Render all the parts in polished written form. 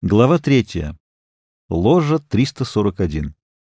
Глава 3. Ложа 341.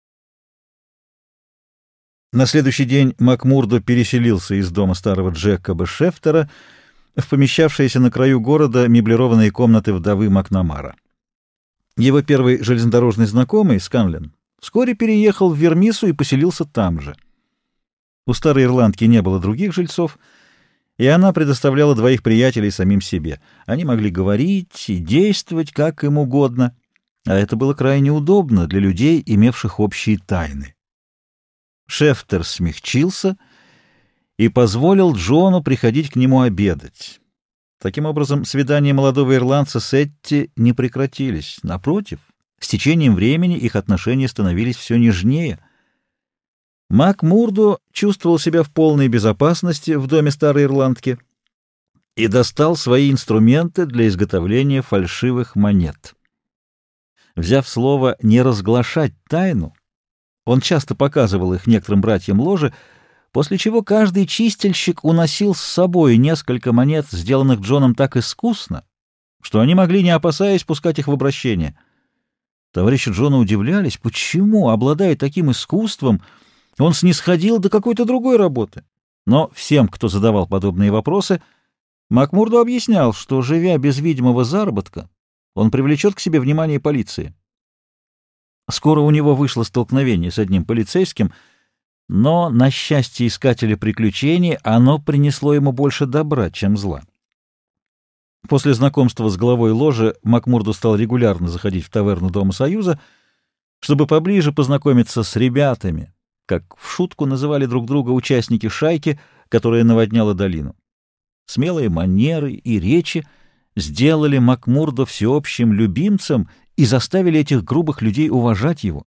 На следующий день Макмурдо переселился из дома старого Джекоба Шефтера в помещавшиеся на краю города меблированные комнаты вдовы Макнамара. Его первый железнодорожный знакомый, Сканлен, вскоре переехал в Вермису и поселился там же. У старой ирландки не было других жильцов, и она предоставляла двоих приятелей самим себе. Они могли говорить и действовать как им угодно, а это было крайне удобно для людей, имевших общие тайны. Шефтер смягчился и позволил Джону приходить к нему обедать. Таким образом, свидания молодого ирландца с Этти не прекратились. Напротив, с течением времени их отношения становились все нежнее. Макмурдо чувствовал себя в полной безопасности в доме старой ирландки и достал свои инструменты для изготовления фальшивых монет. Взяв слово «не разглашать тайну», он часто показывал их некоторым братьям ложи, после чего каждый чистильщик уносил с собой несколько монет, сделанных Джоном так искусно, что они могли, не опасаясь, пускать их в обращение. Товарищи Джона удивлялись, почему, обладая таким искусством, он снисходил до какой-то другой работы. Но всем, кто задавал подобные вопросы, Макмурдо объяснял, что, живя без видимого заработка, он привлечет к себе внимание полиции. Скоро у него вышло столкновение с одним полицейским, но, на счастье искателя приключений, оно принесло ему больше добра, чем зла. После знакомства с главой ложи Макмурдо стал регулярно заходить в таверну Дома Союза, чтобы поближе познакомиться с ребятами, как в шутку называли друг друга участники шайки, которая наводняла долину. Смелые манеры и речи сделали Макмурдо всеобщим любимцем и заставили этих грубых людей уважать его.